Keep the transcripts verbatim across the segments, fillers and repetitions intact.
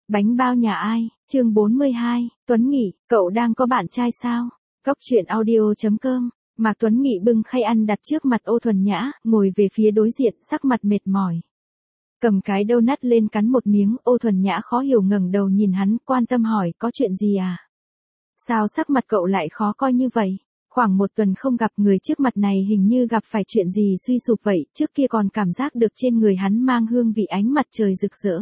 Bánh bao nhà ai, chương bốn mươi hai, Tuấn Nghị, cậu đang có bạn trai sao? Góc truyện audio chấm com, Mạc Tuấn Nghị bưng khay ăn đặt trước mặt Ô Thuần Nhã, ngồi về phía đối diện, sắc mặt mệt mỏi. Cầm cái donut lên cắn một miếng, Ô Thuần Nhã khó hiểu ngẩng đầu nhìn hắn, quan tâm hỏi, có chuyện gì à? Sao sắc mặt cậu lại khó coi như vậy? Khoảng một tuần không gặp, người trước mặt này hình như gặp phải chuyện gì suy sụp vậy, trước kia còn cảm giác được trên người hắn mang hương vị ánh mặt trời rực rỡ.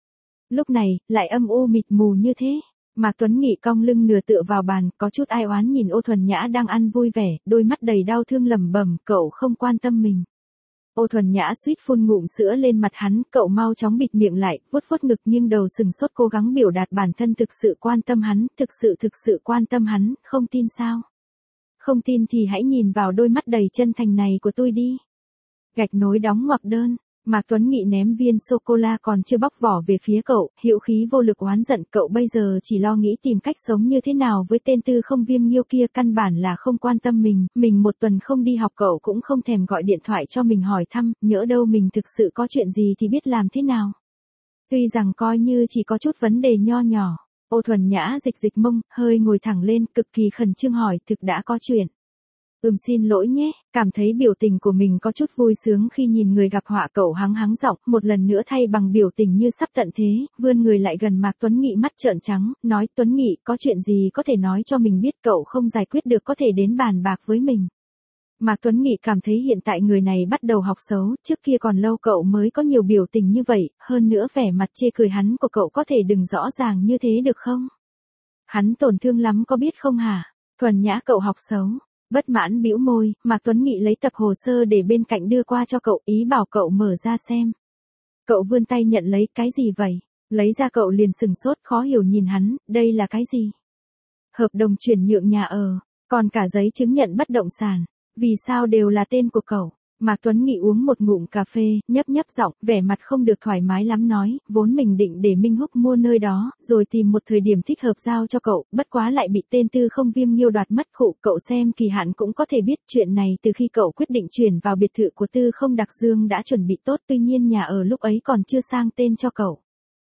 Lúc này, lại âm u mịt mù như thế. Mạc Tuấn Nghị cong lưng nửa tựa vào bàn, có chút ai oán nhìn Ô Thuần Nhã đang ăn vui vẻ, đôi mắt đầy đau thương lẩm bẩm, cậu không quan tâm mình. Ô Thuần Nhã suýt phun ngụm sữa lên mặt hắn, cậu mau chóng bịt miệng lại, vuốt vuốt ngực nghiêng đầu sừng sốt cố gắng biểu đạt bản thân thực sự quan tâm hắn, thực sự thực sự quan tâm hắn, không tin sao? Không tin thì hãy nhìn vào đôi mắt đầy chân thành này của tôi đi. Gạch nối đóng ngoặc đơn. Mạc Tuấn Nghị ném viên sô-cô-la còn chưa bóc vỏ về phía cậu, hữu khí vô lực oán giận, cậu bây giờ chỉ lo nghĩ tìm cách sống như thế nào với tên Tư Không Viêm Nghiêu kia, căn bản là không quan tâm mình, mình một tuần không đi học cậu cũng không thèm gọi điện thoại cho mình hỏi thăm, nhỡ đâu mình thực sự có chuyện gì thì biết làm thế nào. Tuy rằng coi như chỉ có chút vấn đề nho nhỏ, Ô Thuần Nhã dịch dịch mông, hơi ngồi thẳng lên, cực kỳ khẩn trương hỏi, thực đã có chuyện. Ừm xin lỗi nhé, cảm thấy biểu tình của mình có chút vui sướng khi nhìn người gặp họa, cậu hắng hắng giọng, một lần nữa thay bằng biểu tình như sắp tận thế, vươn người lại gần Mạc Tuấn Nghị mắt trợn trắng, nói Tuấn Nghị có chuyện gì có thể nói cho mình biết, cậu không giải quyết được có thể đến bàn bạc với mình. Mạc Tuấn Nghị cảm thấy hiện tại người này bắt đầu học xấu, trước kia còn lâu cậu mới có nhiều biểu tình như vậy, hơn nữa vẻ mặt chê cười hắn của cậu có thể đừng rõ ràng như thế được không? Hắn tổn thương lắm có biết không hả? Thuần Nhã cậu học xấu. Bất mãn bĩu môi, Mạc Tuấn Nghị lấy tập hồ sơ để bên cạnh đưa qua cho cậu, ý bảo cậu mở ra xem. Cậu vươn tay nhận lấy, cái gì vậy? Lấy ra cậu liền sừng sốt khó hiểu nhìn hắn, đây là cái gì? Hợp đồng chuyển nhượng nhà ở, còn cả giấy chứng nhận bất động sản, vì sao đều là tên của cậu? Mạc Tuấn Nghị uống một ngụm cà phê, nhấp nhấp giọng, vẻ mặt không được thoải mái lắm nói, vốn mình định để Minh Húc mua nơi đó, rồi tìm một thời điểm thích hợp giao cho cậu, bất quá lại bị tên Tư Không Viêm Nghiêu đoạt mất khụ, cậu xem kỳ hạn cũng có thể biết chuyện này từ khi cậu quyết định chuyển vào biệt thự của Tư Không Đặc Dương đã chuẩn bị tốt, tuy nhiên nhà ở lúc ấy còn chưa sang tên cho cậu.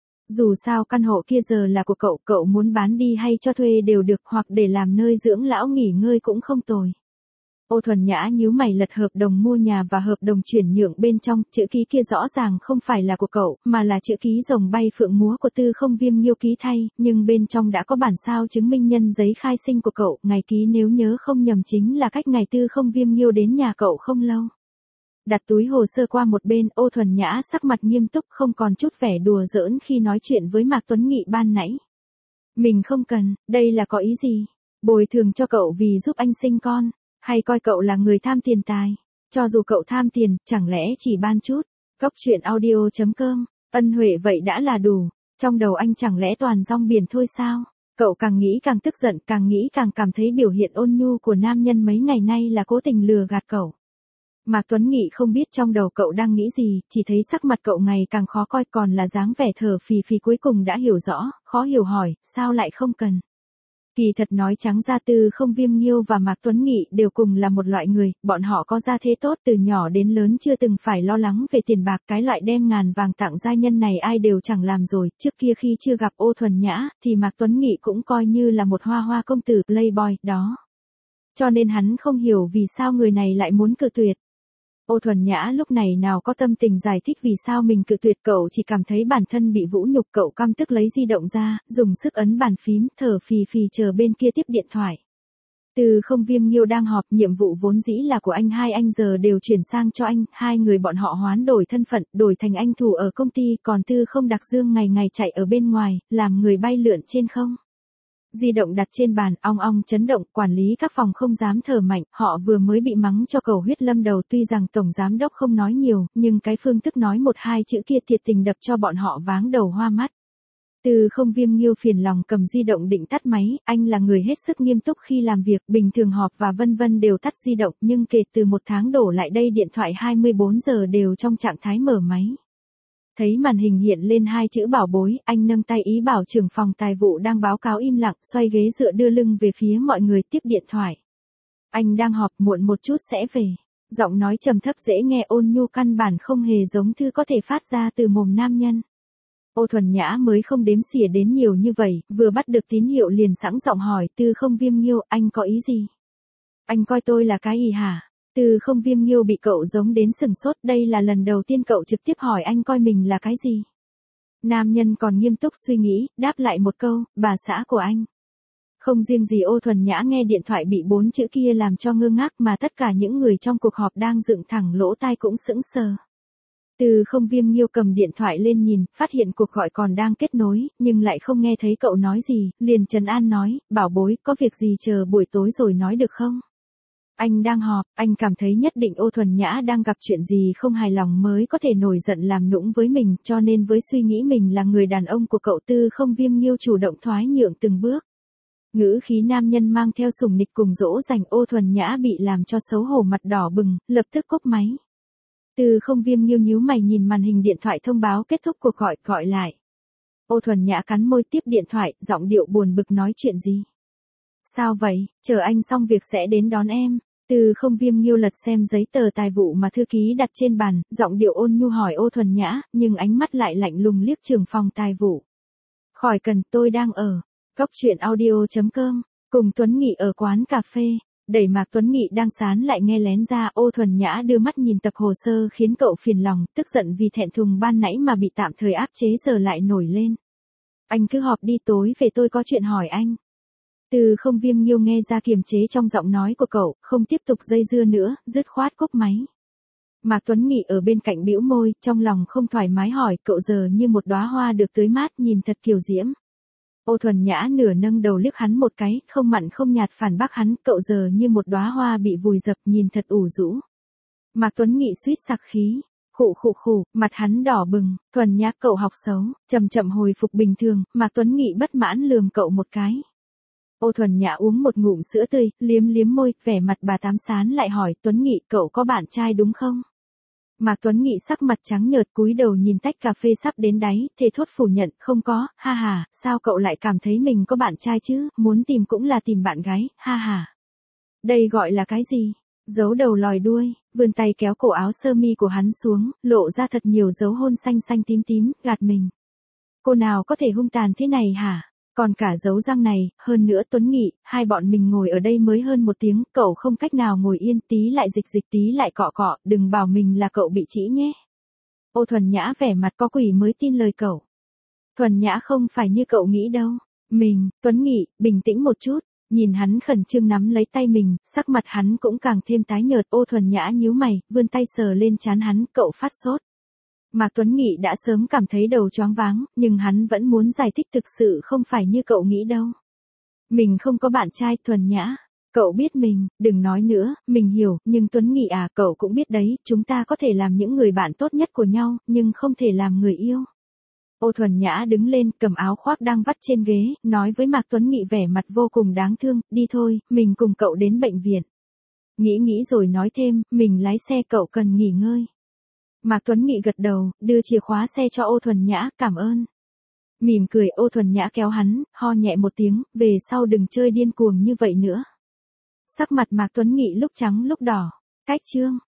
Dù sao căn hộ kia giờ là của cậu, cậu muốn bán đi hay cho thuê đều được, hoặc để làm nơi dưỡng lão nghỉ ngơi cũng không tồi. Ô Thuần Nhã nhíu mày lật hợp đồng mua nhà và hợp đồng chuyển nhượng bên trong, chữ ký kia rõ ràng không phải là của cậu, mà là chữ ký rồng bay phượng múa của Tư Không Viêm Nghiêu ký thay, nhưng bên trong đã có bản sao chứng minh nhân giấy khai sinh của cậu, ngày ký nếu nhớ không nhầm chính là cách ngày Tư Không Viêm Nghiêu đến nhà cậu không lâu. Đặt túi hồ sơ qua một bên, Ô Thuần Nhã sắc mặt nghiêm túc, không còn chút vẻ đùa giỡn khi nói chuyện với Mạc Tuấn Nghị ban nãy. Mình không cần, đây là có ý gì? Bồi thường cho cậu vì giúp anh sinh con. Hay coi cậu là người tham tiền tài? Cho dù cậu tham tiền, chẳng lẽ chỉ ban chút? Góc truyện audio chấm com, ân huệ vậy đã là đủ. Trong đầu anh chẳng lẽ toàn rong biển thôi sao? Cậu càng nghĩ càng tức giận, càng nghĩ càng cảm thấy biểu hiện ôn nhu của nam nhân mấy ngày nay là cố tình lừa gạt cậu. Mạc Tuấn Nghị không biết trong đầu cậu đang nghĩ gì, chỉ thấy sắc mặt cậu ngày càng khó coi, còn là dáng vẻ thở phì phì, cuối cùng đã hiểu rõ, khó hiểu hỏi, sao lại không cần? Kỳ thật nói trắng ra, Tư Không Viêm Nghiêu và Mạc Tuấn Nghị đều cùng là một loại người, bọn họ có gia thế tốt, từ nhỏ đến lớn chưa từng phải lo lắng về tiền bạc, cái loại đem ngàn vàng tặng giai nhân này ai đều chẳng làm rồi, trước kia khi chưa gặp Ô Thuần Nhã, thì Mạc Tuấn Nghị cũng coi như là một hoa hoa công tử, playboy, đó. Cho nên hắn không hiểu vì sao người này lại muốn cự tuyệt. Ô Thuần Nhã lúc này nào có tâm tình giải thích vì sao mình cự tuyệt, cậu chỉ cảm thấy bản thân bị vũ nhục, cậu căm tức lấy di động ra, dùng sức ấn bàn phím, thở phì phì chờ bên kia tiếp điện thoại. Tư Không Viêm Nghiêu đang họp, nhiệm vụ vốn dĩ là của anh hai anh giờ đều chuyển sang cho anh, hai người bọn họ hoán đổi thân phận, đổi thành anh thủ ở công ty, còn Tư Không Đặc Dương ngày ngày chạy ở bên ngoài, làm người bay lượn trên không. Di động đặt trên bàn, ong ong chấn động, quản lý các phòng không dám thở mạnh, họ vừa mới bị mắng cho cầu huyết lâm đầu, tuy rằng tổng giám đốc không nói nhiều, nhưng cái phương thức nói một hai chữ kia thiệt tình đập cho bọn họ váng đầu hoa mắt. Tư Không Viêm Nghiêu phiền lòng cầm di động định tắt máy, anh là người hết sức nghiêm túc khi làm việc, bình thường họp và vân vân đều tắt di động, nhưng kể từ một tháng đổ lại đây điện thoại hai mươi bốn giờ đều trong trạng thái mở máy. Thấy màn hình hiện lên hai chữ bảo bối, anh nâng tay ý bảo trưởng phòng tài vụ đang báo cáo im lặng, xoay ghế dựa đưa lưng về phía mọi người tiếp điện thoại. Anh đang họp, muộn một chút sẽ về. Giọng nói trầm thấp dễ nghe ôn nhu, căn bản không hề giống thư có thể phát ra từ mồm nam nhân. Ô Thuần Nhã mới không đếm xỉa đến nhiều như vậy, vừa bắt được tín hiệu liền sẵn giọng hỏi, Tư Không Viêm Nghiêu, anh có ý gì? Anh coi tôi là cái gì hả? Tư Không Viêm Nghiêu bị cậu giống đến sừng sốt, đây là lần đầu tiên cậu trực tiếp hỏi anh coi mình là cái gì. Nam nhân còn nghiêm túc suy nghĩ, đáp lại một câu, bà xã của anh. Không riêng gì Ô Thuần Nhã nghe điện thoại bị bốn chữ kia làm cho ngơ ngác mà tất cả những người trong cuộc họp đang dựng thẳng lỗ tai cũng sững sờ. Tư Không Viêm Nghiêu cầm điện thoại lên nhìn, phát hiện cuộc gọi còn đang kết nối, nhưng lại không nghe thấy cậu nói gì, liền trấn an nói, bảo bối, có việc gì chờ buổi tối rồi nói được không? Anh đang họp, anh cảm thấy nhất định Ô Thuần Nhã đang gặp chuyện gì không hài lòng mới có thể nổi giận làm nũng với mình, cho nên với suy nghĩ mình là người đàn ông của cậu Tư Không Viêm Nghiêu chủ động thoái nhượng từng bước. Ngữ khí nam nhân mang theo sủng nịch cùng dỗ dành. Ô Thuần Nhã bị làm cho xấu hổ mặt đỏ bừng, lập tức cúp máy. Tư Không Viêm nhíu nhíu mày nhìn màn hình điện thoại thông báo kết thúc cuộc gọi, gọi lại. Ô Thuần Nhã cắn môi tiếp điện thoại, giọng điệu buồn bực nói chuyện gì? Sao vậy, chờ anh xong việc sẽ đến đón em. Tư Không Viêm Nghiêu lật xem giấy tờ tài vụ mà thư ký đặt trên bàn, giọng điệu ôn nhu hỏi Ô Thuần Nhã, nhưng ánh mắt lại lạnh lùng liếc trưởng phòng tài vụ. Khỏi cần, tôi đang ở Cóc truyện audio chấm com, cùng Tuấn Nghị ở quán cà phê. Đẩy Mạc Tuấn Nghị đang sán lại nghe lén ra. Ô Thuần Nhã đưa mắt nhìn tập hồ sơ khiến cậu phiền lòng, tức giận vì thẹn thùng ban nãy mà bị tạm thời áp chế giờ lại nổi lên. Anh cứ họp đi, tối về tôi có chuyện hỏi anh. Tư Không Viêm Nghiêu nghe ra kiềm chế trong giọng nói của cậu, không tiếp tục dây dưa nữa, dứt khoát cúp máy. Mạc Tuấn Nghị ở bên cạnh bĩu môi, trong lòng không thoải mái hỏi, cậu giờ như một đóa hoa được tưới mát, nhìn thật kiều diễm. Ô Thuần Nhã nửa nâng đầu liếc hắn một cái, không mặn không nhạt phản bác hắn, cậu giờ như một đóa hoa bị vùi dập, nhìn thật ủ rũ. Mạc Tuấn Nghị suýt sặc khí, khụ khụ khụ, mặt hắn đỏ bừng, Thuần Nhã cậu học xấu, chậm chậm hồi phục bình thường. Mạc Tuấn Nghị bất mãn lườm cậu một cái. Ô Thuần Nhã uống một ngụm sữa tươi, liếm liếm môi, vẻ mặt bà tám sán lại hỏi, Tuấn Nghị cậu có bạn trai đúng không? Mạc Tuấn Nghị sắc mặt trắng nhợt cúi đầu nhìn tách cà phê sắp đến đáy, thề thốt phủ nhận, không có, ha ha, sao cậu lại cảm thấy mình có bạn trai chứ, muốn tìm cũng là tìm bạn gái, ha ha. Đây gọi là cái gì? Giấu đầu lòi đuôi, vươn tay kéo cổ áo sơ mi của hắn xuống, lộ ra thật nhiều dấu hôn xanh xanh tím tím, gạt mình. Cô nào có thể hung tàn thế này hả? Còn cả dấu răng này, hơn nữa Tuấn Nghị, hai bọn mình ngồi ở đây mới hơn một tiếng, cậu không cách nào ngồi yên, tí lại dịch dịch tí lại cọ cọ, đừng bảo mình là cậu bị trĩ nhé. Ô Thuần Nhã vẻ mặt có quỷ mới tin lời cậu. Thuần Nhã không phải như cậu nghĩ đâu. Mình, Tuấn Nghị, bình tĩnh một chút, nhìn hắn khẩn trương nắm lấy tay mình, sắc mặt hắn cũng càng thêm tái nhợt. Ô Thuần Nhã nhíu mày, vươn tay sờ lên trán hắn, cậu phát sốt. Mạc Tuấn Nghị đã sớm cảm thấy đầu choáng váng, nhưng hắn vẫn muốn giải thích thực sự không phải như cậu nghĩ đâu. Mình không có bạn trai. Thuần Nhã, cậu biết mình, đừng nói nữa, mình hiểu, nhưng Tuấn Nghị à, cậu cũng biết đấy, chúng ta có thể làm những người bạn tốt nhất của nhau, nhưng không thể làm người yêu. Ô Thuần Nhã đứng lên, cầm áo khoác đang vắt trên ghế, nói với Mạc Tuấn Nghị vẻ mặt vô cùng đáng thương, đi thôi, mình cùng cậu đến bệnh viện. Nghĩ nghĩ rồi nói thêm, mình lái xe, cậu cần nghỉ ngơi. Mạc Tuấn Nghị gật đầu, đưa chìa khóa xe cho Ô Thuần Nhã, cảm ơn. Mỉm cười, Ô Thuần Nhã kéo hắn, ho nhẹ một tiếng, về sau đừng chơi điên cuồng như vậy nữa. Sắc mặt Mạc Tuấn Nghị lúc trắng lúc đỏ. Cách chương